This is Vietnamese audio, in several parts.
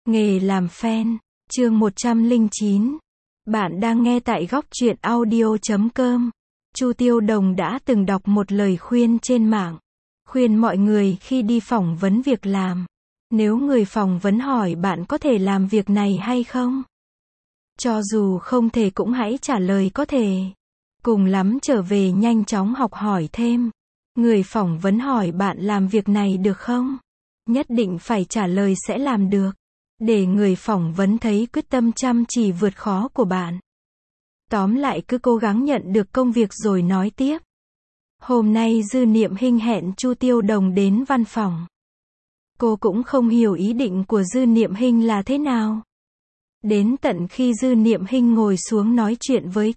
Nghề làm fan, chương 109. Bạn đang nghe tại góc truyện audio.com. Chu Tiêu Đồng đã từng đọc một lời khuyên trên mạng, khuyên mọi người khi đi phỏng vấn việc làm, nếu người phỏng vấn hỏi bạn có thể làm việc này hay không, cho dù không thể cũng hãy trả lời có thể. Cùng lắm trở về nhanh chóng học hỏi thêm. Người phỏng vấn hỏi bạn làm việc này được không? Nhất định phải trả lời sẽ làm được, để người phỏng vấn thấy quyết tâm chăm chỉ vượt khó của bạn. Tóm lại cứ cố gắng nhận được công việc rồi nói tiếp. Hôm nay Dư Niệm Hinh hẹn Chu Tiêu Đồng đến văn phòng. Cô cũng không hiểu ý định của Dư Niệm Hinh là thế nào. Đến tận khi Dư Niệm Hinh ngồi xuống nói chuyện với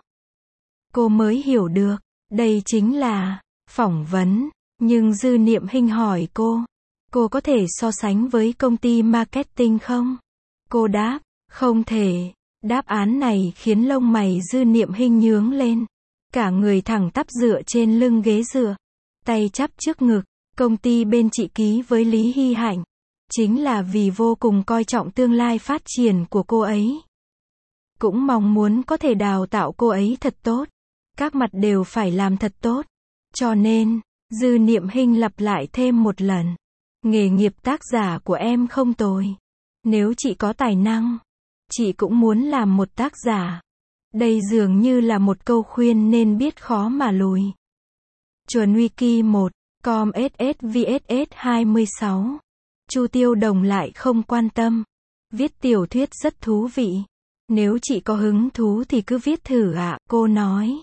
cô mới hiểu được, đây chính là phỏng vấn. Nhưng Dư Niệm Hinh hỏi cô có thể so sánh với công ty marketing không? Cô đáp, không thể. Đáp án này khiến lông mày Dư Niệm Hinh nhướng lên. Cả người thẳng tắp dựa trên lưng ghế dựa, tay chắp trước ngực. Công ty bên chị ký với Lý Hy Hạnh, chính là vì vô cùng coi trọng tương lai phát triển của cô ấy. Cũng mong muốn có thể đào tạo cô ấy thật tốt. Các mặt đều phải làm thật tốt. Cho nên, Dư Niệm Hinh lặp lại thêm một lần. Nghề nghiệp tác giả của em không tồi. Nếu chị có tài năng, chị cũng muốn làm một tác giả. Đây dường như là một câu khuyên nên biết khó mà lùi. Chuẩn Wiki 1, com SS VSS 26. Chu Tiêu Đồng lại không quan tâm. Viết tiểu thuyết rất thú vị. Nếu chị có hứng thú thì cứ viết thử ạ, cô nói.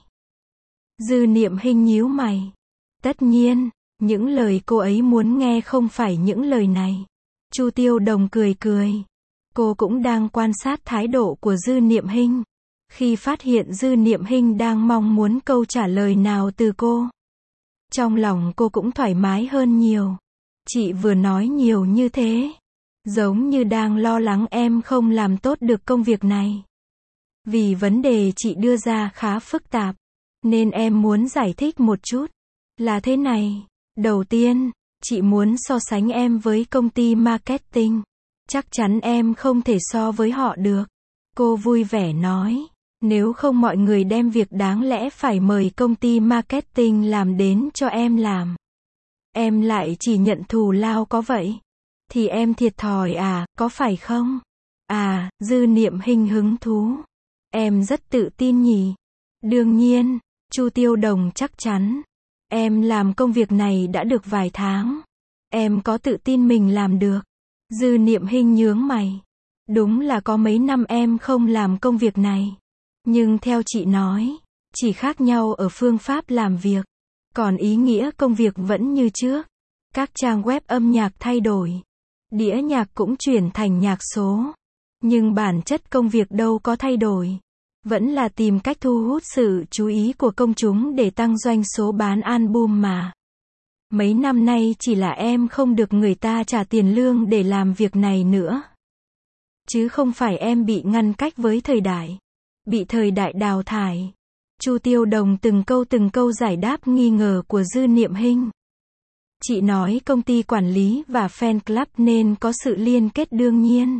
Dư Niệm Hinh nhíu mày. Tất nhiên, những lời cô ấy muốn nghe không phải những lời này. Chu Tiêu Đồng cười cười. Cô cũng đang quan sát thái độ của Dư Niệm Hinh. Khi phát hiện Dư Niệm Hinh đang mong muốn câu trả lời nào từ cô, trong lòng cô cũng thoải mái hơn nhiều. Chị vừa nói nhiều như thế, giống như đang lo lắng em không làm tốt được công việc này. Vì vấn đề chị đưa ra khá phức tạp, nên em muốn giải thích một chút. Là thế này, đầu tiên, chị muốn so sánh em với công ty marketing. Chắc chắn em không thể so với họ được. Cô vui vẻ nói, nếu không mọi người đem việc đáng lẽ phải mời công ty marketing làm đến cho em làm. Em lại chỉ nhận thù lao có vậy. Thì em thiệt thòi à, có phải không? À, Dư Niệm Hinh hứng thú. Em rất tự tin nhỉ? Đương nhiên, Chu Tiêu Đồng chắc chắn. Em làm công việc này đã được vài tháng. Em có tự tin mình làm được. Dư Niệm Hinh nhướng mày. Đúng là có mấy năm em không làm công việc này. Nhưng theo chị nói, chỉ khác nhau ở phương pháp làm việc. Còn ý nghĩa công việc vẫn như trước. Các trang web âm nhạc thay đổi. Đĩa nhạc cũng chuyển thành nhạc số. Nhưng bản chất công việc đâu có thay đổi. Vẫn là tìm cách thu hút sự chú ý của công chúng để tăng doanh số bán album mà. Mấy năm nay chỉ là em không được người ta trả tiền lương để làm việc này nữa. Chứ không phải em bị ngăn cách với thời đại. Bị thời đại đào thải. Chu Tiêu Đồng từng câu giải đáp nghi ngờ của Dư Niệm Hinh. Chị nói công ty quản lý và fan club nên có sự liên kết đương nhiên.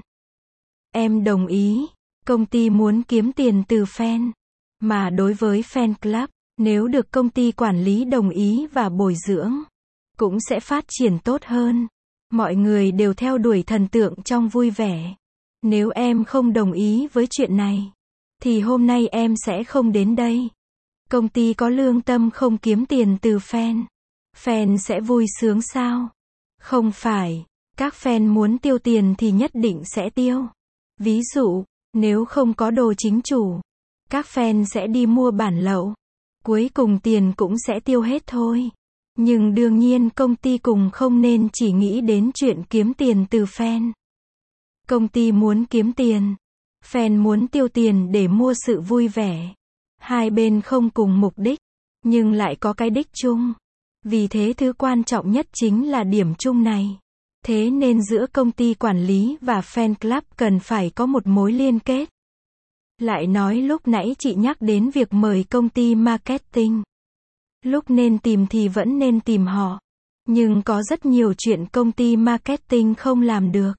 Em đồng ý. Công ty muốn kiếm tiền từ fan. Mà đối với fan club, nếu được công ty quản lý đồng ý và bồi dưỡng, cũng sẽ phát triển tốt hơn. Mọi người đều theo đuổi thần tượng trong vui vẻ. Nếu em không đồng ý với chuyện này, thì hôm nay em sẽ không đến đây. Công ty có lương tâm không kiếm tiền từ fan. Fan sẽ vui sướng sao? Không phải. Các fan muốn tiêu tiền thì nhất định sẽ tiêu. Ví dụ, nếu không có đồ chính chủ, các fan sẽ đi mua bản lậu. Cuối cùng tiền cũng sẽ tiêu hết thôi. Nhưng đương nhiên công ty cùng không nên chỉ nghĩ đến chuyện kiếm tiền từ fan. Công ty muốn kiếm tiền. Fan muốn tiêu tiền để mua sự vui vẻ. Hai bên không cùng mục đích, nhưng lại có cái đích chung. Vì thế thứ quan trọng nhất chính là điểm chung này. Thế nên giữa công ty quản lý và fan club cần phải có một mối liên kết. Lại nói lúc nãy chị nhắc đến việc mời công ty marketing. Lúc nên tìm thì vẫn nên tìm họ. Nhưng có rất nhiều chuyện công ty marketing không làm được.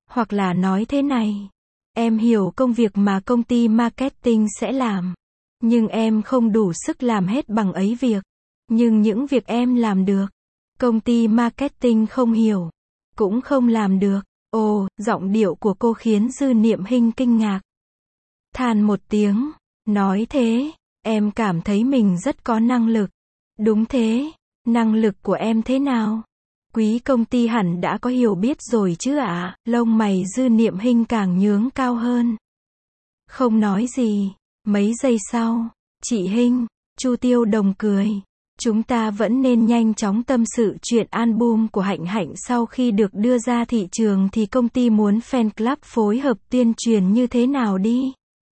Hoặc là nói thế này, em hiểu công việc mà công ty marketing sẽ làm, nhưng em không đủ sức làm hết bằng ấy việc. Nhưng những việc em làm được, công ty marketing không hiểu, cũng không làm được. Ồ, giọng điệu của cô khiến Dư Niệm Hinh kinh ngạc. Than một tiếng, nói thế, em cảm thấy mình rất có năng lực. Đúng thế, năng lực của em thế nào? Quý công ty hẳn đã có hiểu biết rồi chứ ạ? Lông mày Dư Niệm Hinh càng nhướng cao hơn. Không nói gì. Mấy giây sau, chị Hinh, Chu Tiêu Đồng cười. Chúng ta vẫn nên nhanh chóng tâm sự chuyện album của Hạnh Hạnh sau khi được đưa ra thị trường thì công ty muốn fan club phối hợp tuyên truyền như thế nào đi.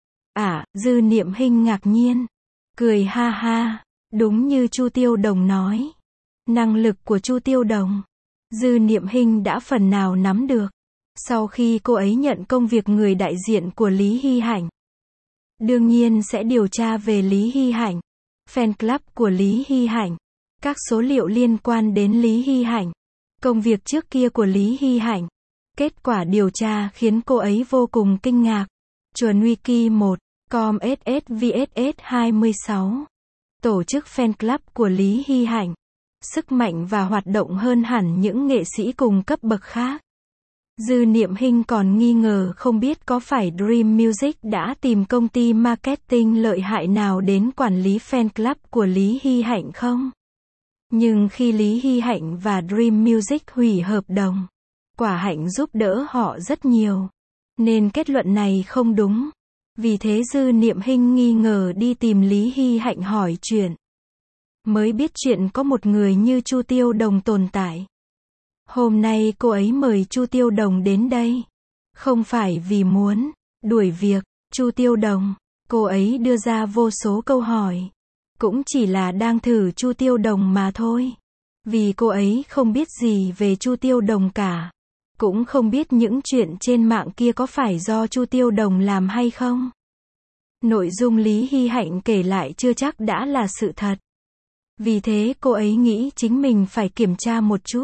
Dư Niệm Hinh ngạc nhiên. Cười ha ha, đúng như Chu Tiêu Đồng nói. Năng lực của Chu Tiêu Đồng, Dư Niệm Hinh đã phần nào nắm được. Sau khi cô ấy nhận công việc người đại diện của Lý Hy Hạnh, đương nhiên sẽ điều tra về Lý Hy Hạnh, fan club của Lý Hy Hạnh, các số liệu liên quan đến Lý Hy Hạnh, công việc trước kia của Lý Hy Hạnh. Kết quả điều tra khiến cô ấy vô cùng kinh ngạc. Chuẩn Wiki 1, com SSVSS 26. Tổ chức fan club của Lý Hy Hạnh. Sức mạnh và hoạt động hơn hẳn những nghệ sĩ cùng cấp bậc khác. Dư Niệm Hinh còn nghi ngờ không biết có phải Dream Music đã tìm công ty marketing lợi hại nào đến quản lý fan club của Lý Hy Hạnh không? Nhưng khi Lý Hy Hạnh và Dream Music hủy hợp đồng, quả Hạnh giúp đỡ họ rất nhiều, nên kết luận này không đúng. Vì thế Dư Niệm Hinh nghi ngờ đi tìm Lý Hy Hạnh hỏi chuyện. Mới biết chuyện có một người như Chu Tiêu Đồng tồn tại. Hôm nay cô ấy mời Chu Tiêu Đồng đến đây. Không phải vì muốn đuổi việc Chu Tiêu Đồng, cô ấy đưa ra vô số câu hỏi. Cũng chỉ là đang thử Chu Tiêu Đồng mà thôi. Vì cô ấy không biết gì về Chu Tiêu Đồng cả. Cũng không biết những chuyện trên mạng kia có phải do Chu Tiêu Đồng làm hay không. Nội dung Lý Hy Hạnh kể lại chưa chắc đã là sự thật. Vì thế cô ấy nghĩ chính mình phải kiểm tra một chút.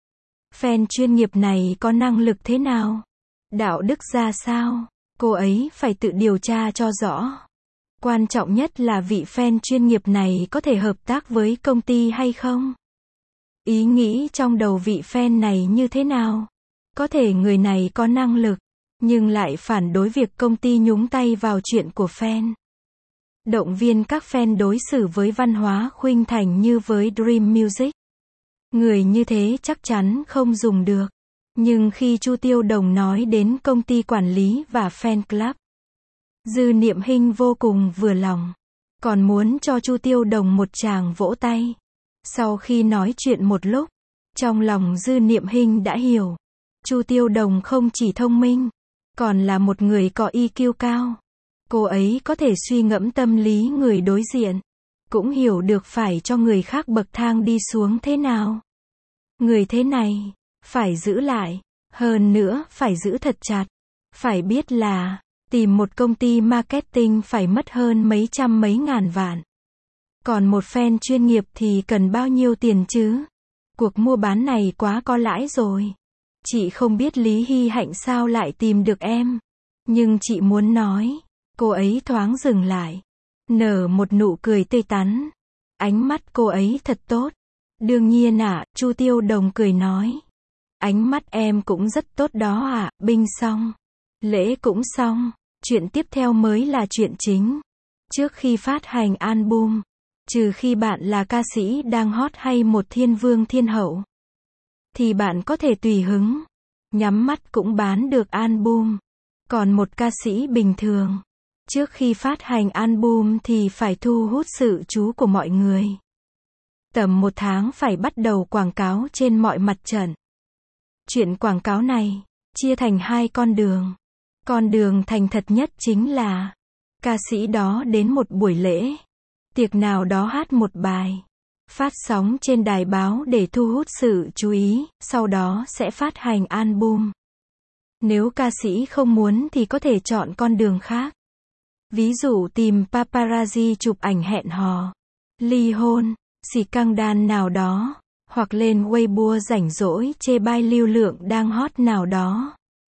Fan chuyên nghiệp này có năng lực thế nào? Đạo đức ra sao? Cô ấy phải tự điều tra cho rõ. Quan trọng nhất là vị fan chuyên nghiệp này có thể hợp tác với công ty hay không? Ý nghĩ trong đầu vị fan này như thế nào? Có thể người này có năng lực, nhưng lại phản đối việc công ty nhúng tay vào chuyện của fan. Động viên các fan đối xử với văn hóa khuynh thành như với Dream Music. Người như thế chắc chắn không dùng được. Nhưng khi Chu Tiêu Đồng nói đến công ty quản lý và fan club, Dư Niệm Hinh vô cùng vừa lòng. Còn muốn cho Chu Tiêu Đồng một tràng vỗ tay. Sau khi nói chuyện một lúc, trong lòng Dư Niệm Hinh đã hiểu. Chu Tiêu Đồng không chỉ thông minh, còn là một người có EQ cao. Cô ấy có thể suy ngẫm tâm lý người đối diện, cũng hiểu được phải cho người khác bậc thang đi xuống thế nào. Người thế này, phải giữ lại, hơn nữa phải giữ thật chặt. Phải biết là, tìm một công ty marketing phải mất hơn mấy trăm mấy ngàn vạn. Còn một fan chuyên nghiệp thì cần bao nhiêu tiền chứ? Cuộc mua bán này quá có lãi rồi. Chị không biết Lý Hy Hạnh sao lại tìm được em. Nhưng chị muốn nói. Cô ấy thoáng dừng lại, nở một nụ cười tươi tắn. Ánh mắt cô ấy thật tốt. Đương nhiên Chu Tiêu Đồng cười nói. Ánh mắt em cũng rất tốt đó binh xong. Lễ cũng xong. Chuyện tiếp theo mới là chuyện chính. Trước khi phát hành album, trừ khi bạn là ca sĩ đang hot hay một thiên vương thiên hậu, thì bạn có thể tùy hứng, nhắm mắt cũng bán được album. Còn một ca sĩ bình thường, trước khi phát hành album thì phải thu hút sự chú ý của mọi người. Tầm 1 tháng phải bắt đầu quảng cáo trên mọi mặt trận. Chuyện quảng cáo này, chia thành 2 con đường. Con đường thành thật nhất chính là, ca sĩ đó đến một buổi lễ, tiệc nào đó hát một bài, phát sóng trên đài báo để thu hút sự chú ý, sau đó sẽ phát hành album. Nếu ca sĩ không muốn thì có thể chọn con đường khác. Ví dụ tìm paparazzi chụp ảnh hẹn hò, ly hôn, scandal nào đó, hoặc lên Weibo rảnh rỗi chê bai lưu lượng đang hot nào đó.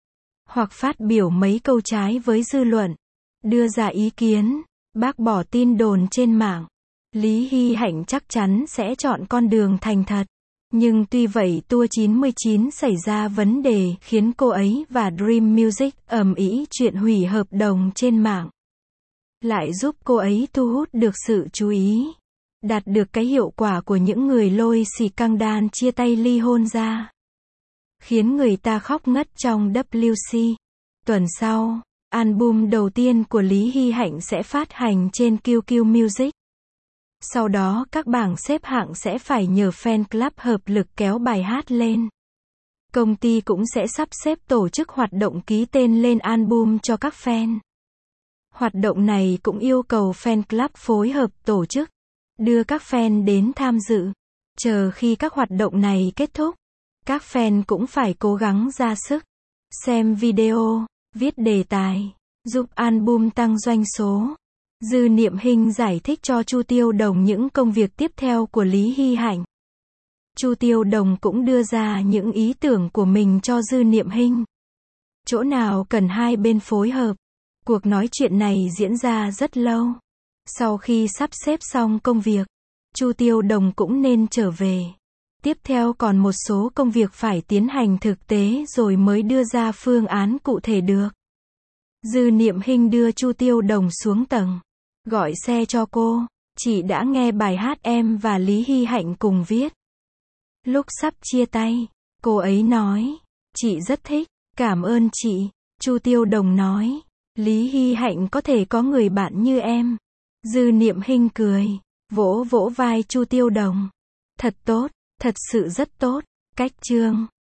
hoặc phát biểu mấy câu trái với dư luận, đưa ra ý kiến, bác bỏ tin đồn trên mạng. Lý Hy Hạnh chắc chắn sẽ chọn con đường thành thật. Nhưng tuy vậy Tour 99 xảy ra vấn đề khiến cô ấy và Dream Music ầm ĩ chuyện hủy hợp đồng trên mạng. Lại giúp cô ấy thu hút được sự chú ý. Đạt được cái hiệu quả của những người lôi scandal chia tay ly hôn ra. Khiến người ta khóc ngất trong WC. Tuần sau, album đầu tiên của Lý Hy Hạnh sẽ phát hành trên QQ Music. Sau đó các bảng xếp hạng sẽ phải nhờ fan club hợp lực kéo bài hát lên. Công ty cũng sẽ sắp xếp tổ chức hoạt động ký tên lên album cho các fan. Hoạt động này cũng yêu cầu fan club phối hợp tổ chức, đưa các fan đến tham dự. Chờ khi các hoạt động này kết thúc, các fan cũng phải cố gắng ra sức, xem video, viết đề tài, giúp album tăng doanh số. Dư Niệm Hinh giải thích cho Chu Tiêu Đồng những công việc tiếp theo của Lý Hy Hạnh. Chu Tiêu Đồng cũng đưa ra những ý tưởng của mình cho Dư Niệm Hinh. Chỗ nào cần hai bên phối hợp. Cuộc nói chuyện này diễn ra rất lâu. Sau khi sắp xếp xong công việc, Chu Tiêu Đồng cũng nên trở về. Tiếp theo còn một số công việc phải tiến hành thực tế rồi mới đưa ra phương án cụ thể được. Dư Niệm Hinh đưa Chu Tiêu Đồng xuống tầng, gọi xe cho cô. Chị đã nghe bài hát em và Lý Hy Hạnh cùng viết. Lúc sắp chia tay, cô ấy nói, chị rất thích, cảm ơn chị. Chu Tiêu Đồng nói, Lý Hy Hạnh có thể có người bạn như em. Dư Niệm Hinh cười, vỗ vỗ vai Chu Tiêu Đồng. Thật tốt, thật sự rất tốt. Cách chương